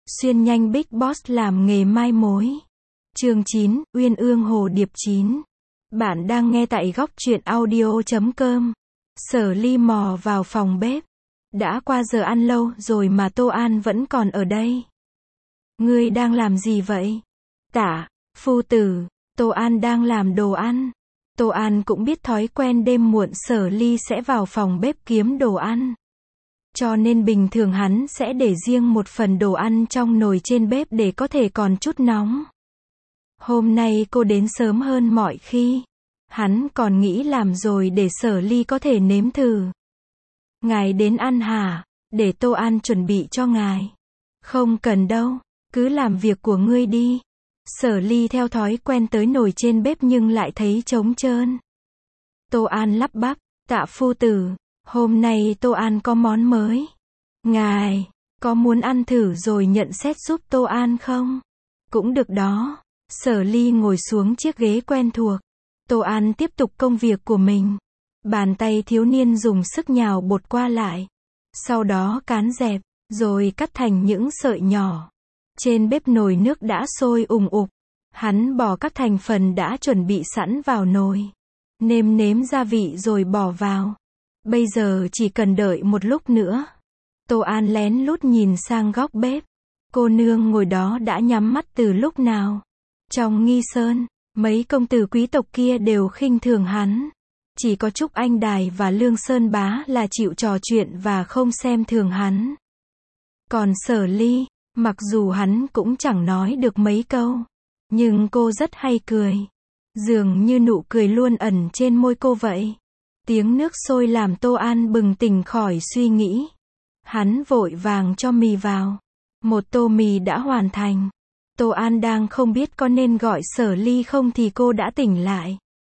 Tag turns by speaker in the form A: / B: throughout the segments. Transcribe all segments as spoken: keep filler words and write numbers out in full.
A: Xuyên nhanh Big Boss làm nghề mai mối. Chương chín, Uyên ương hồ điệp chín. Bạn đang nghe tại góc truyện audio chấm com. Sở Ly mò vào phòng bếp. Đã qua giờ ăn lâu rồi mà Tô An vẫn còn ở đây. Ngươi đang làm gì vậy? Tả, phu tử, Tô An đang làm đồ ăn. Tô An cũng biết thói quen đêm muộn Sở Ly sẽ vào phòng bếp kiếm đồ ăn. Cho nên bình thường hắn sẽ để riêng một phần đồ ăn trong nồi trên bếp để có thể còn chút nóng. Hôm nay cô đến sớm hơn mọi khi. Hắn còn nghĩ làm rồi để Sở Ly có thể nếm thử. Ngài đến ăn hả? Để Tô An chuẩn bị cho ngài. Không cần đâu, cứ làm việc của ngươi đi. Sở Ly theo thói quen tới nồi trên bếp nhưng lại thấy trống trơn. Tô An lắp bắp, tạ phu tử, hôm nay Tô An có món mới. Ngài, có muốn ăn thử rồi nhận xét giúp Tô An không? Cũng được đó. Sở Ly ngồi xuống chiếc ghế quen thuộc. Tô An tiếp tục công việc của mình. Bàn tay thiếu niên dùng sức nhào bột qua lại. Sau đó cán dẹp, rồi cắt thành những sợi nhỏ. Trên bếp nồi nước đã sôi ùng ục. Hắn bỏ các thành phần đã chuẩn bị sẵn vào nồi. Nêm nếm gia vị rồi bỏ vào. Bây giờ chỉ cần đợi một lúc nữa. Tô An lén lút nhìn sang góc bếp. Cô nương ngồi đó đã nhắm mắt từ lúc nào. Trong Nghi Sơn, mấy công tử quý tộc kia đều khinh thường hắn. Chỉ có Trúc Anh Đài và Lương Sơn Bá là chịu trò chuyện và không xem thường hắn. Còn Sở Ly, mặc dù hắn cũng chẳng nói được mấy câu, nhưng cô rất hay cười. Dường như nụ cười luôn ẩn trên môi cô vậy. Tiếng nước sôi làm Tô An bừng tỉnh khỏi suy nghĩ. Hắn vội vàng cho mì vào. Một tô mì đã hoàn thành. Tô An đang không biết có nên gọi Sở Ly không thì cô đã tỉnh lại.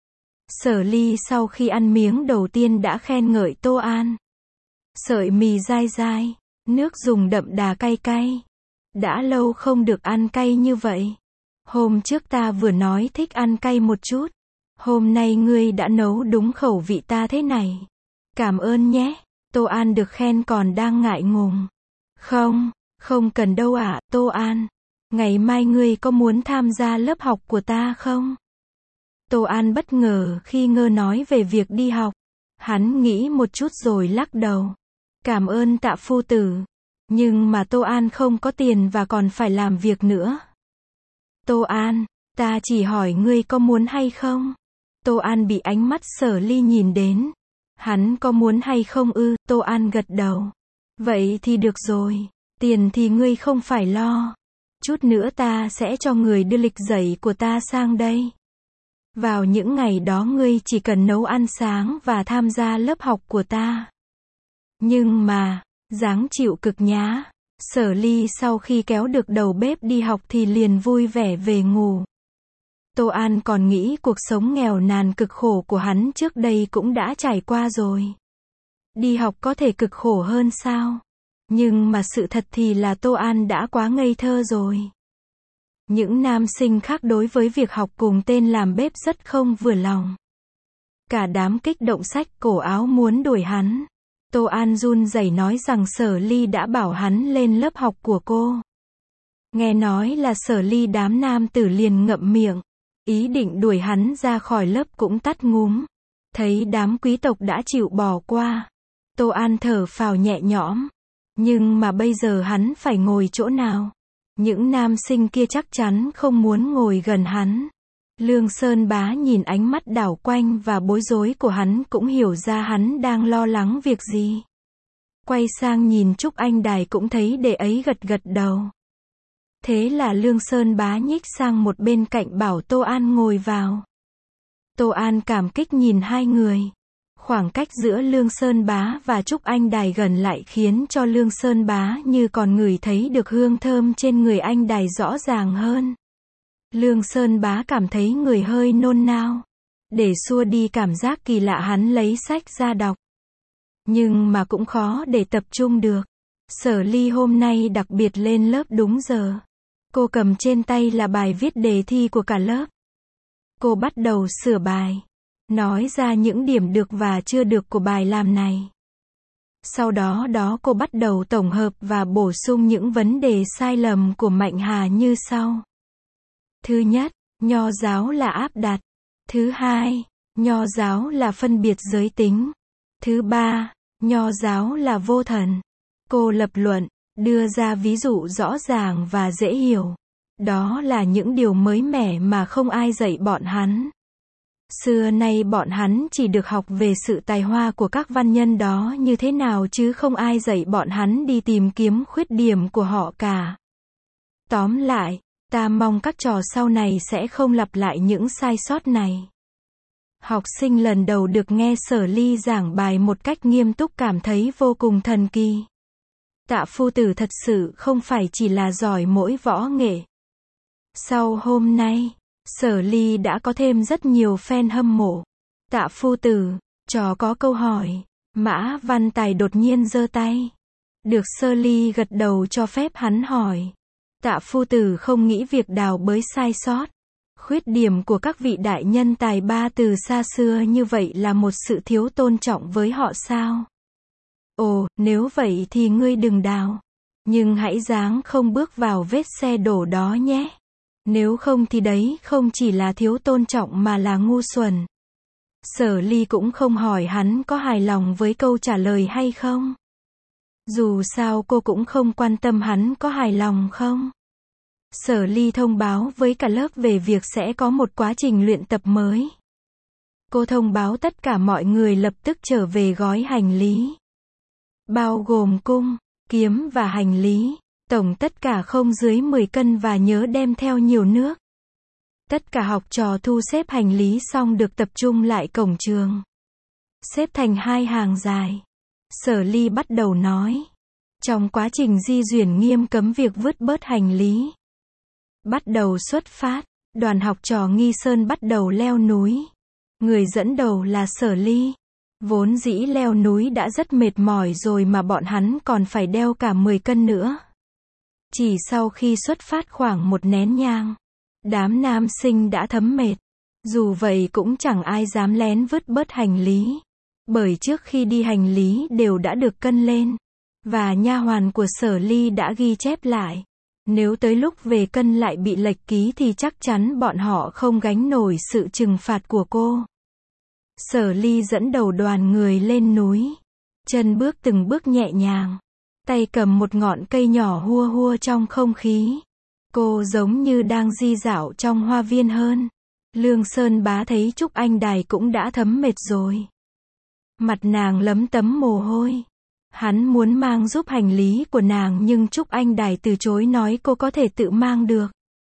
A: Sở Ly sau khi ăn miếng đầu tiên đã khen ngợi Tô An. Sợi mì dai dai, nước dùng đậm đà cay cay. Đã lâu không được ăn cay như vậy. Hôm trước ta vừa nói thích ăn cay một chút. Hôm nay ngươi đã nấu đúng khẩu vị ta thế này. Cảm ơn nhé. Tô An được khen còn đang ngại ngùng. Không, không cần đâu ạ, Tô An. Ngày mai ngươi có muốn tham gia lớp học của ta không? Tô An bất ngờ khi ngơ nói về việc đi học. Hắn nghĩ một chút rồi lắc đầu. Cảm ơn tạ phu tử. Nhưng mà Tô An không có tiền và còn phải làm việc nữa. Tô An, ta chỉ hỏi ngươi có muốn hay không? Tô An bị ánh mắt Sở Ly nhìn đến. Hắn có muốn hay không ư? Tô An gật đầu. Vậy thì được rồi. Tiền thì ngươi không phải lo. Chút nữa ta sẽ cho người đưa lịch dạy của ta sang đây. Vào những ngày đó ngươi chỉ cần nấu ăn sáng và tham gia lớp học của ta. Nhưng mà, dáng chịu cực nhá. Sở Ly sau khi kéo được đầu bếp đi học thì liền vui vẻ về ngủ. Tô An còn nghĩ cuộc sống nghèo nàn cực khổ của hắn trước đây cũng đã trải qua rồi. Đi học có thể cực khổ hơn sao? Nhưng mà sự thật thì là Tô An đã quá ngây thơ rồi. Những nam sinh khác đối với việc học cùng tên làm bếp rất không vừa lòng. Cả đám kích động xách cổ áo muốn đuổi hắn. Tô An run rẩy nói rằng Sở Ly đã bảo hắn lên lớp học của cô. Nghe nói là Sở Ly đám nam tử liền ngậm miệng. Ý định đuổi hắn ra khỏi lớp cũng tắt ngúm. Thấy đám quý tộc đã chịu bỏ qua. Tô An thở phào nhẹ nhõm. Nhưng mà bây giờ hắn phải ngồi chỗ nào? Những nam sinh kia chắc chắn không muốn ngồi gần hắn. Lương Sơn Bá nhìn ánh mắt đảo quanh và bối rối của hắn cũng hiểu ra hắn đang lo lắng việc gì. Quay sang nhìn Trúc Anh Đài cũng thấy đệ ấy gật gật đầu. Thế là Lương Sơn Bá nhích sang một bên cạnh bảo Tô An ngồi vào. Tô An cảm kích nhìn hai người. Khoảng cách giữa Lương Sơn Bá và Trúc Anh Đài gần lại khiến cho Lương Sơn Bá như còn ngửi thấy được hương thơm trên người anh Đài rõ ràng hơn. Lương Sơn Bá cảm thấy người hơi nôn nao. Để xua đi cảm giác kỳ lạ hắn lấy sách ra đọc. Nhưng mà cũng khó để tập trung được. Sở Ly hôm nay đặc biệt lên lớp đúng giờ. Cô cầm trên tay là bài viết đề thi của cả lớp. Cô bắt đầu sửa bài. Nói ra những điểm được và chưa được của bài làm này. Sau đó đó cô bắt đầu tổng hợp và bổ sung những vấn đề sai lầm của Mạnh Hà như sau. Thứ nhất, nho giáo là áp đặt. Thứ hai, nho giáo là phân biệt giới tính. Thứ ba, nho giáo là vô thần. Cô lập luận, đưa ra ví dụ rõ ràng và dễ hiểu. Đó là những điều mới mẻ mà không ai dạy bọn hắn. Xưa nay bọn hắn chỉ được học về sự tài hoa của các văn nhân đó như thế nào chứ không ai dạy bọn hắn đi tìm kiếm khuyết điểm của họ cả. Tóm lại, ta mong các trò sau này sẽ không lặp lại những sai sót này. Học sinh lần đầu được nghe Sở Ly giảng bài một cách nghiêm túc cảm thấy vô cùng thần kỳ. Tạ phu tử thật sự không phải chỉ là giỏi mỗi võ nghệ. Sau hôm nay, Sở Ly đã có thêm rất nhiều fan hâm mộ. Tạ phu tử, trò có câu hỏi. Mã Văn Tài đột nhiên giơ tay. Được Sở Ly gật đầu cho phép hắn hỏi. Tạ phu tử không nghĩ việc đào bới sai sót, khuyết điểm của các vị đại nhân tài ba từ xa xưa như vậy là một sự thiếu tôn trọng với họ sao? Ồ, nếu vậy thì ngươi đừng đào. Nhưng hãy dáng không bước vào vết xe đổ đó nhé. Nếu không thì đấy không chỉ là thiếu tôn trọng mà là ngu xuẩn. Sở Ly cũng không hỏi hắn có hài lòng với câu trả lời hay không. Dù sao cô cũng không quan tâm hắn có hài lòng không. Sở Ly thông báo với cả lớp về việc sẽ có một quá trình luyện tập mới. Cô thông báo tất cả mọi người lập tức trở về gói hành lý. Bao gồm cung, kiếm và hành lý. Tổng tất cả không dưới mười cân và nhớ đem theo nhiều nước. Tất cả học trò thu xếp hành lý xong được tập trung lại cổng trường. Xếp thành hai hàng dài. Sở Ly bắt đầu nói. Trong quá trình di chuyển nghiêm cấm việc vứt bớt hành lý. Bắt đầu xuất phát, đoàn học trò Nghi Sơn bắt đầu leo núi. Người dẫn đầu là Sở Ly. Vốn dĩ leo núi đã rất mệt mỏi rồi mà bọn hắn còn phải đeo cả mười cân nữa. Chỉ sau khi xuất phát khoảng một nén nhang, đám nam sinh đã thấm mệt. Dù vậy cũng chẳng ai dám lén vứt bớt hành lý. Bởi trước khi đi hành lý đều đã được cân lên. Và nha hoàn của Sở Ly đã ghi chép lại. Nếu tới lúc về cân lại bị lệch ký thì chắc chắn bọn họ không gánh nổi sự trừng phạt của cô. Sở Ly dẫn đầu đoàn người lên núi. Chân bước từng bước nhẹ nhàng. Tay cầm một ngọn cây nhỏ hua hua trong không khí. Cô giống như đang di dạo trong hoa viên hơn. Lương Sơn Bá thấy Trúc Anh Đài cũng đã thấm mệt rồi. Mặt nàng lấm tấm mồ hôi. Hắn muốn mang giúp hành lý của nàng nhưng Trúc Anh Đài từ chối nói cô có thể tự mang được.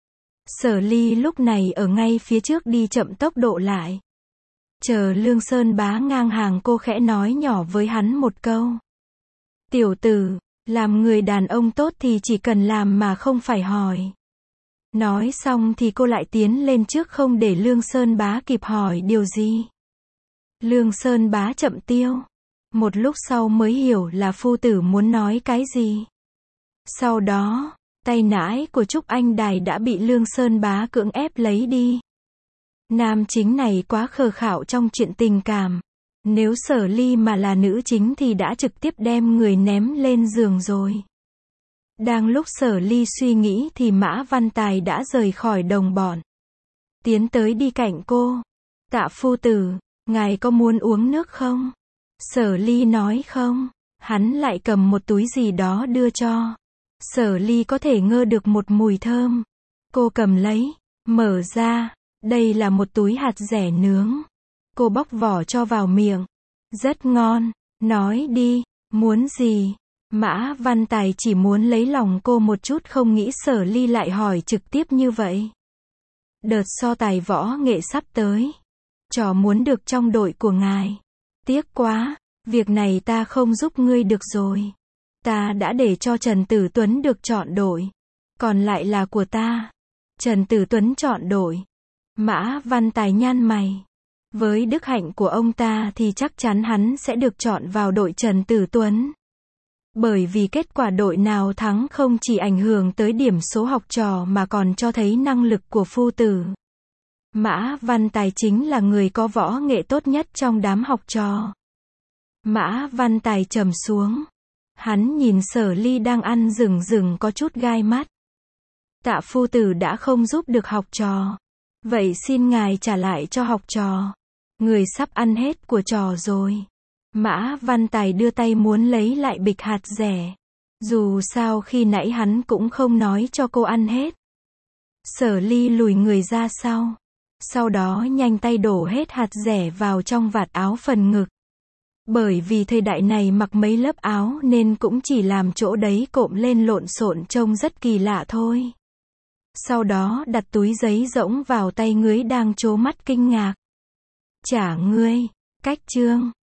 A: Sở Ly lúc này ở ngay phía trước đi chậm tốc độ lại. Chờ Lương Sơn Bá ngang hàng cô khẽ nói nhỏ với hắn một câu. Tiểu tử, làm người đàn ông tốt thì chỉ cần làm mà không phải hỏi. Nói xong thì cô lại tiến lên trước không để Lương Sơn Bá kịp hỏi điều gì. Lương Sơn Bá chậm tiêu. Một lúc sau mới hiểu là phu tử muốn nói cái gì. Sau đó, tay nãi của Trúc Anh Đài đã bị Lương Sơn Bá cưỡng ép lấy đi. Nam chính này quá khờ khạo trong chuyện tình cảm. Nếu Sở Ly mà là nữ chính thì đã trực tiếp đem người ném lên giường rồi. Đang lúc Sở Ly suy nghĩ thì Mã Văn Tài đã rời khỏi đồng bọn. Tiến tới đi cạnh cô. Tạ phu tử, ngài có muốn uống nước không? Sở Ly nói không. Hắn lại cầm một túi gì đó đưa cho. Sở Ly có thể ngơ được một mùi thơm. Cô cầm lấy, mở ra. Đây là một túi hạt dẻ nướng. Cô bóc vỏ cho vào miệng. Rất ngon. Nói đi, muốn gì? Mã Văn Tài chỉ muốn lấy lòng cô một chút không nghĩ Sở Ly lại hỏi trực tiếp như vậy. Đợt so tài võ nghệ sắp tới. Trò muốn được trong đội của ngài. Tiếc quá, việc này ta không giúp ngươi được rồi. Ta đã để cho Trần Tử Tuấn được chọn đội. Còn lại là của ta. Trần Tử Tuấn chọn đội. Mã Văn Tài nhăn mày. Với đức hạnh của ông ta thì chắc chắn hắn sẽ được chọn vào đội Trần Tử Tuấn. Bởi vì kết quả đội nào thắng không chỉ ảnh hưởng tới điểm số học trò mà còn cho thấy năng lực của phu tử. Mã Văn Tài chính là người có võ nghệ tốt nhất trong đám học trò. Mã Văn Tài trầm xuống. Hắn nhìn Sở Ly đang ăn rừng rừng có chút gai mắt. Tạ phu tử đã không giúp được học trò. Vậy xin ngài trả lại cho học trò. Người sắp ăn hết của trò rồi. Mã Văn Tài đưa tay muốn lấy lại bịch hạt dẻ. Dù sao khi nãy hắn cũng không nói cho cô ăn hết. Sở Ly lùi người ra sau. Sau đó nhanh tay đổ hết hạt dẻ vào trong vạt áo phần ngực. Bởi vì thời đại này mặc mấy lớp áo nên cũng chỉ làm chỗ đấy cộm lên lộn xộn trông rất kỳ lạ thôi. Sau đó đặt túi giấy rỗng vào tay Ngưới đang trố mắt kinh ngạc. Trả ngươi. Cách chương